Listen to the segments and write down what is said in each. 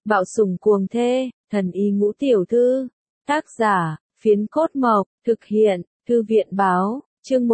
Bạo sủng cuồng thê, thần y ngũ tiểu thư. Tác giả, Phiến Cốt Mộc, thực hiện, Thư viện Báo, chương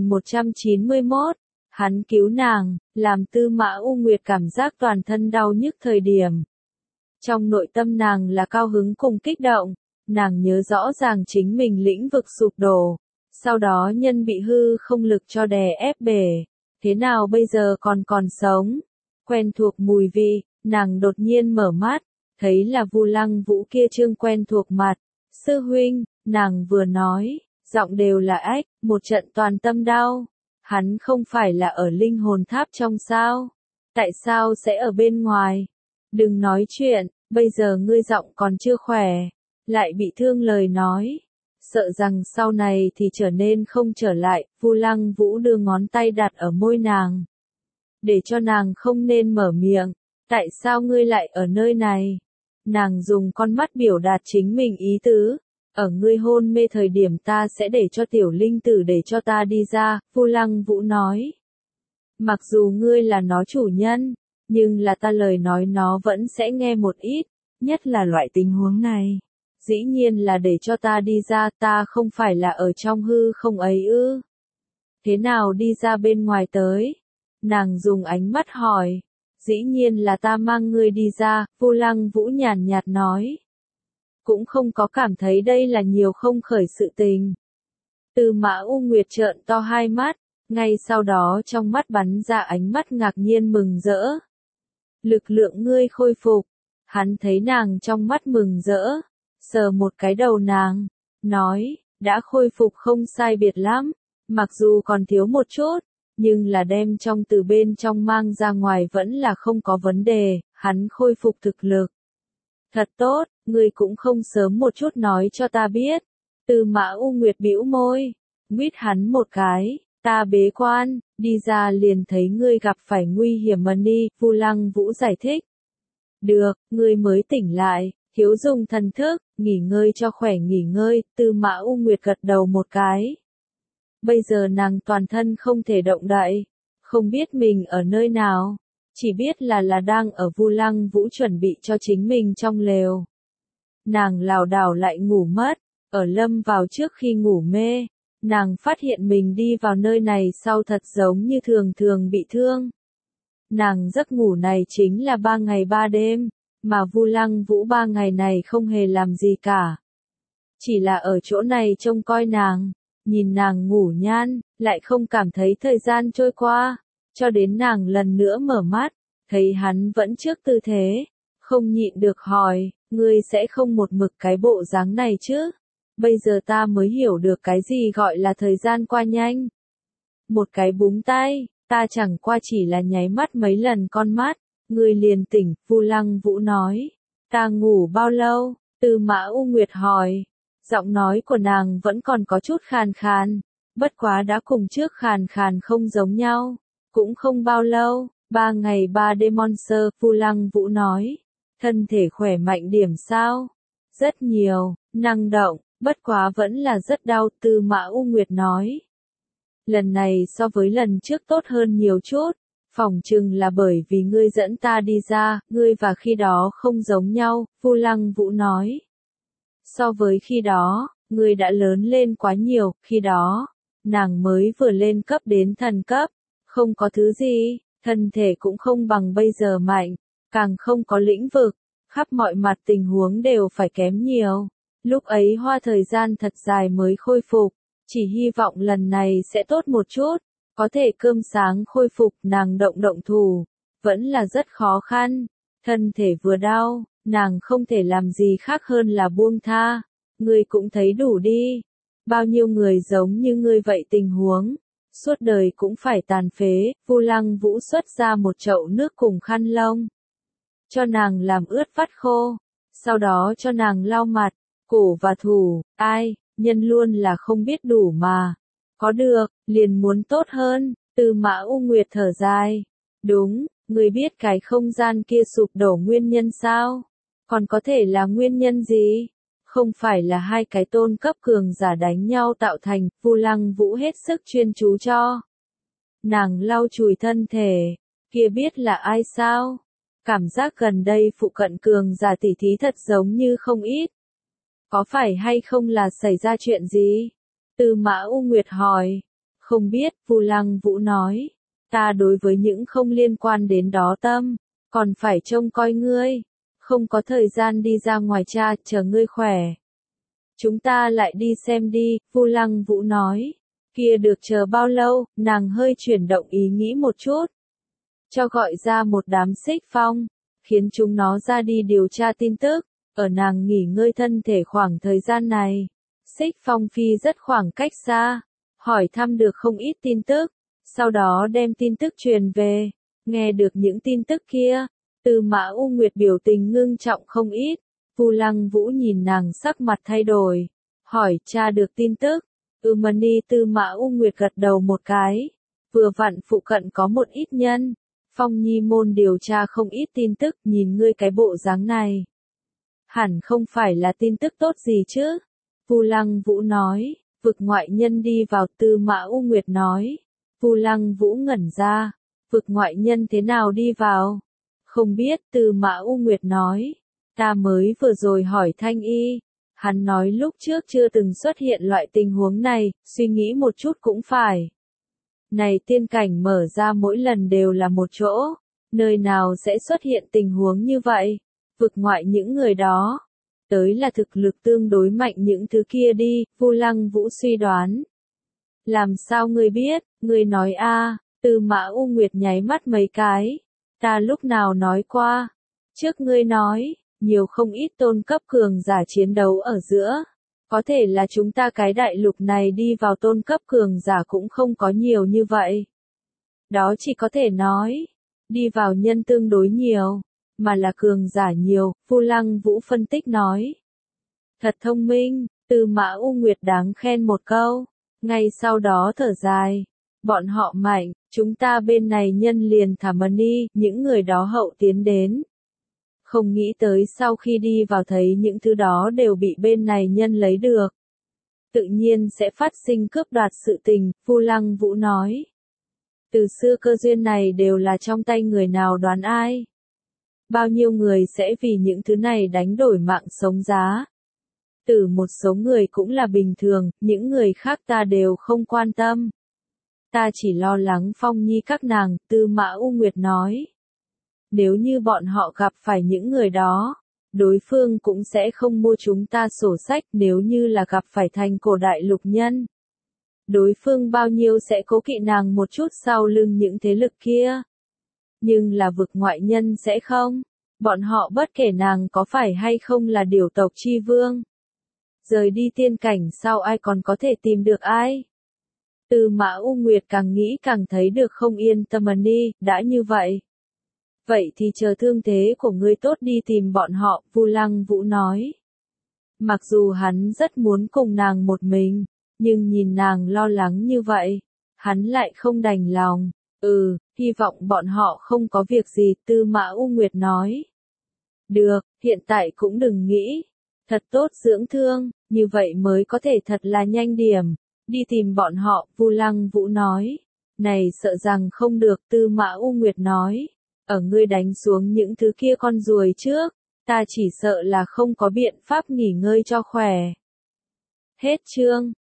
1191. Hắn cứu nàng, làm Tư Mã U Nguyệt cảm giác toàn thân đau nhức thời điểm. Trong nội tâm nàng là cao hứng cùng kích động, nàng nhớ rõ ràng chính mình lĩnh vực sụp đổ, sau đó nhân bị hư không lực cho đè ép bể, thế nào bây giờ còn sống. Quen thuộc mùi vị, nàng đột nhiên mở mắt, thấy là Vu Lăng Vũ kia trương quen thuộc mặt. Sư huynh, nàng vừa nói, giọng đều là ách, một trận toàn tâm đau. Hắn không phải là ở linh hồn tháp trong sao? Tại sao sẽ ở bên ngoài? Đừng nói chuyện, bây giờ ngươi giọng còn chưa khỏe, lại bị thương lời nói. Sợ rằng sau này thì trở nên không trở lại. Vu Lăng Vũ đưa ngón tay đặt ở môi nàng, để cho nàng không nên mở miệng. Tại sao ngươi lại ở nơi này? Nàng dùng con mắt biểu đạt chính mình ý tứ. Ở ngươi hôn mê thời điểm ta sẽ để cho tiểu linh tử để cho ta đi ra, Vu Lăng Vũ nói. Mặc dù ngươi là nó chủ nhân, nhưng là ta lời nói nó vẫn sẽ nghe một ít, nhất là loại tình huống này. Dĩ nhiên là để cho ta đi ra, ta không phải là ở trong hư không ấy ư? Thế nào đi ra bên ngoài tới? Nàng dùng ánh mắt hỏi. Dĩ nhiên là ta mang ngươi đi ra, Vu Lăng Vũ nhàn nhạt nói. Cũng không có cảm thấy đây là nhiều không khởi sự tình. Tư Mã U Nguyệt trợn to hai mắt, ngay sau đó trong mắt bắn ra ánh mắt ngạc nhiên mừng rỡ. Lực lượng ngươi khôi phục. Hắn thấy nàng trong mắt mừng rỡ, sờ một cái đầu nàng, nói, đã khôi phục không sai biệt lắm, mặc dù còn thiếu một chút, nhưng là đem trong từ bên trong mang ra ngoài vẫn là không có vấn đề, hắn khôi phục thực lực. Thật tốt, ngươi cũng không sớm một chút nói cho ta biết. Tư Mã U Nguyệt bĩu môi, nguyết hắn một cái, ta bế quan, đi ra liền thấy ngươi gặp phải nguy hiểm mà đi, Vu Lăng Vũ giải thích. Được, ngươi mới tỉnh lại, thiếu dùng thần thức, nghỉ ngơi cho khỏe nghỉ ngơi, Tư Mã U Nguyệt gật đầu một cái. Bây giờ nàng toàn thân không thể động đậy, không biết mình ở nơi nào, chỉ biết là đang ở Vu Lăng Vũ chuẩn bị cho chính mình trong lều. Nàng lảo đảo lại ngủ mất, ở lâm vào trước khi ngủ mê, nàng phát hiện mình đi vào nơi này sau thật giống như thường bị thương. Nàng giấc ngủ này chính là 3 ngày 3 đêm, mà Vu Lăng Vũ 3 ngày này không hề làm gì cả. Chỉ là ở chỗ này trông coi nàng, nhìn nàng ngủ nhan, lại không cảm thấy thời gian trôi qua, cho đến nàng lần nữa mở mắt, thấy hắn vẫn trước tư thế, không nhịn được hỏi, ngươi sẽ không một mực cái bộ dáng này chứ? Bây giờ ta mới hiểu được cái gì gọi là thời gian qua nhanh. Một cái búng tay, ta chẳng qua chỉ là nháy mắt mấy lần con mắt, ngươi liền tỉnh, Vu Lăng Vũ nói. Ta ngủ bao lâu? Tư Mã U Nguyệt hỏi. Giọng nói của nàng vẫn còn có chút khàn khàn, bất quá đã cùng trước khàn khàn không giống nhau. Cũng không bao lâu, 3 ngày 3 đêm Monster, Vu Lăng Vũ nói. Thân thể khỏe mạnh điểm sao? Rất nhiều, năng động, bất quá vẫn là rất đau, Tư Mã U Nguyệt nói. Lần này so với lần trước tốt hơn nhiều chút, phỏng chừng là bởi vì ngươi dẫn ta đi ra, ngươi và khi đó không giống nhau, Vu Lăng Vũ nói. So với khi đó, ngươi đã lớn lên quá nhiều, khi đó, nàng mới vừa lên cấp đến thần cấp, không có thứ gì, thân thể cũng không bằng bây giờ mạnh, càng không có lĩnh vực, khắp mọi mặt tình huống đều phải kém nhiều. Lúc ấy hoa thời gian thật dài mới khôi phục, chỉ hy vọng lần này sẽ tốt một chút, có thể cơm sáng khôi phục, nàng động thủ, vẫn là rất khó khăn, thân thể vừa đau, nàng không thể làm gì khác hơn là buông tha, ngươi cũng thấy đủ đi, bao nhiêu người giống như ngươi vậy tình huống, suốt đời cũng phải tàn phế. Vu Lăng Vũ xuất ra một chậu nước cùng khăn lông, cho nàng làm ướt vắt khô, sau đó cho nàng lau mặt, cổ và thủ, ai, nhân luôn là không biết đủ mà. Có được, liền muốn tốt hơn, Tư Mã U Nguyệt thở dài. Đúng, người biết cái không gian kia sụp đổ nguyên nhân sao? Còn có thể là nguyên nhân gì? Không phải là hai cái tôn cấp cường giả đánh nhau tạo thành, Vu Lăng Vũ hết sức chuyên chú cho. Nàng lau chùi thân thể, kia biết là ai sao? Cảm giác gần đây phụ cận cường giả tỷ thí thật giống như không ít. Có phải hay không là xảy ra chuyện gì? Tư Mã U Nguyệt hỏi. Không biết, Vu Lăng Vũ nói. Ta đối với những không liên quan đến đó tâm, còn phải trông coi ngươi. Không có thời gian đi ra ngoài cha, chờ ngươi khỏe. Chúng ta lại đi xem đi, Vu Lăng Vũ nói. Kia được chờ bao lâu, nàng hơi chuyển động ý nghĩ một chút. Cho gọi ra một đám xích phong, khiến chúng nó ra đi điều tra tin tức. Ở nàng nghỉ ngơi thân thể khoảng thời gian này, xích phong phi rất khoảng cách xa, hỏi thăm được không ít tin tức, sau đó đem tin tức truyền về. Nghe được những tin tức kia, Tư Mã U Nguyệt biểu tình ngưng trọng không ít. Vu Lăng Vũ nhìn nàng sắc mặt thay đổi, hỏi tra được tin tức. Mani Tư Mã U Nguyệt gật đầu một cái. Vừa vặn phụ cận có một ít nhân. Phong Nhi môn điều tra không ít tin tức, nhìn ngươi cái bộ dáng này. Hẳn không phải là tin tức tốt gì chứ? Vu Lăng Vũ nói. Vực ngoại nhân đi vào, Tư Mã U Nguyệt nói. Vu Lăng Vũ ngẩn ra. Vực ngoại nhân thế nào đi vào? Không biết, Tư Mã U Nguyệt nói. Ta mới vừa rồi hỏi Thanh Y. Hắn nói lúc trước chưa từng xuất hiện loại tình huống này, suy nghĩ một chút cũng phải. Này tiên cảnh mở ra mỗi lần đều là một chỗ. Nơi nào sẽ xuất hiện tình huống như vậy? Vực ngoại những người đó. Tới là thực lực tương đối mạnh những thứ kia đi, Vu Lăng Vũ suy đoán. Làm sao ngươi biết, ngươi nói a? Tư Mã U Nguyệt nháy mắt mấy cái. Ta lúc nào nói qua? Trước ngươi nói, nhiều không ít tôn cấp cường giả chiến đấu ở giữa. Có thể là chúng ta cái đại lục này đi vào tôn cấp cường giả cũng không có nhiều như vậy. Đó chỉ có thể nói, đi vào nhân tương đối nhiều, mà là cường giả nhiều, Vu Lăng Vũ phân tích nói. Thật thông minh, Tư Mã U Nguyệt đáng khen một câu, ngay sau đó thở dài. Bọn họ mạnh, chúng ta bên này nhân liền thả Mani, những người đó hậu tiến đến. Không nghĩ tới sau khi đi vào thấy những thứ đó đều bị bên này nhân lấy được. Tự nhiên sẽ phát sinh cướp đoạt sự tình, Vu Lăng Vũ nói. Từ xưa cơ duyên này đều là trong tay người nào đoán ai. Bao nhiêu người sẽ vì những thứ này đánh đổi mạng sống giá. Từ một số người cũng là bình thường, những người khác ta đều không quan tâm. Ta chỉ lo lắng Phong Nhi các nàng, Tư Mã U Nguyệt nói. Nếu như bọn họ gặp phải những người đó, đối phương cũng sẽ không mua chúng ta sổ sách nếu như là gặp phải thành cổ đại lục nhân. Đối phương bao nhiêu sẽ cố kỵ nàng một chút sau lưng những thế lực kia. Nhưng là vực ngoại nhân sẽ không. Bọn họ bất kể nàng có phải hay không là điều tộc chi vương. Rời đi tiên cảnh sau ai còn có thể tìm được ai. Tư Mã U Nguyệt càng nghĩ càng thấy được không yên tâm đi, đã như vậy. Vậy thì chờ thương thế của ngươi tốt đi tìm bọn họ, Vu Lăng Vũ nói. Mặc dù hắn rất muốn cùng nàng một mình, nhưng nhìn nàng lo lắng như vậy, hắn lại không đành lòng. Hy vọng bọn họ không có việc gì, Tư Mã U Nguyệt nói. Được, hiện tại cũng đừng nghĩ. Thật tốt dưỡng thương, như vậy mới có thể thật là nhanh điểm. Đi tìm bọn họ, Vu Lăng Vũ nói. Này sợ rằng không được, Tư Mã U Nguyệt nói. Ở ngươi đánh xuống những thứ kia con ruồi trước, ta chỉ sợ là không có biện pháp nghỉ ngơi cho khỏe. Hết chương.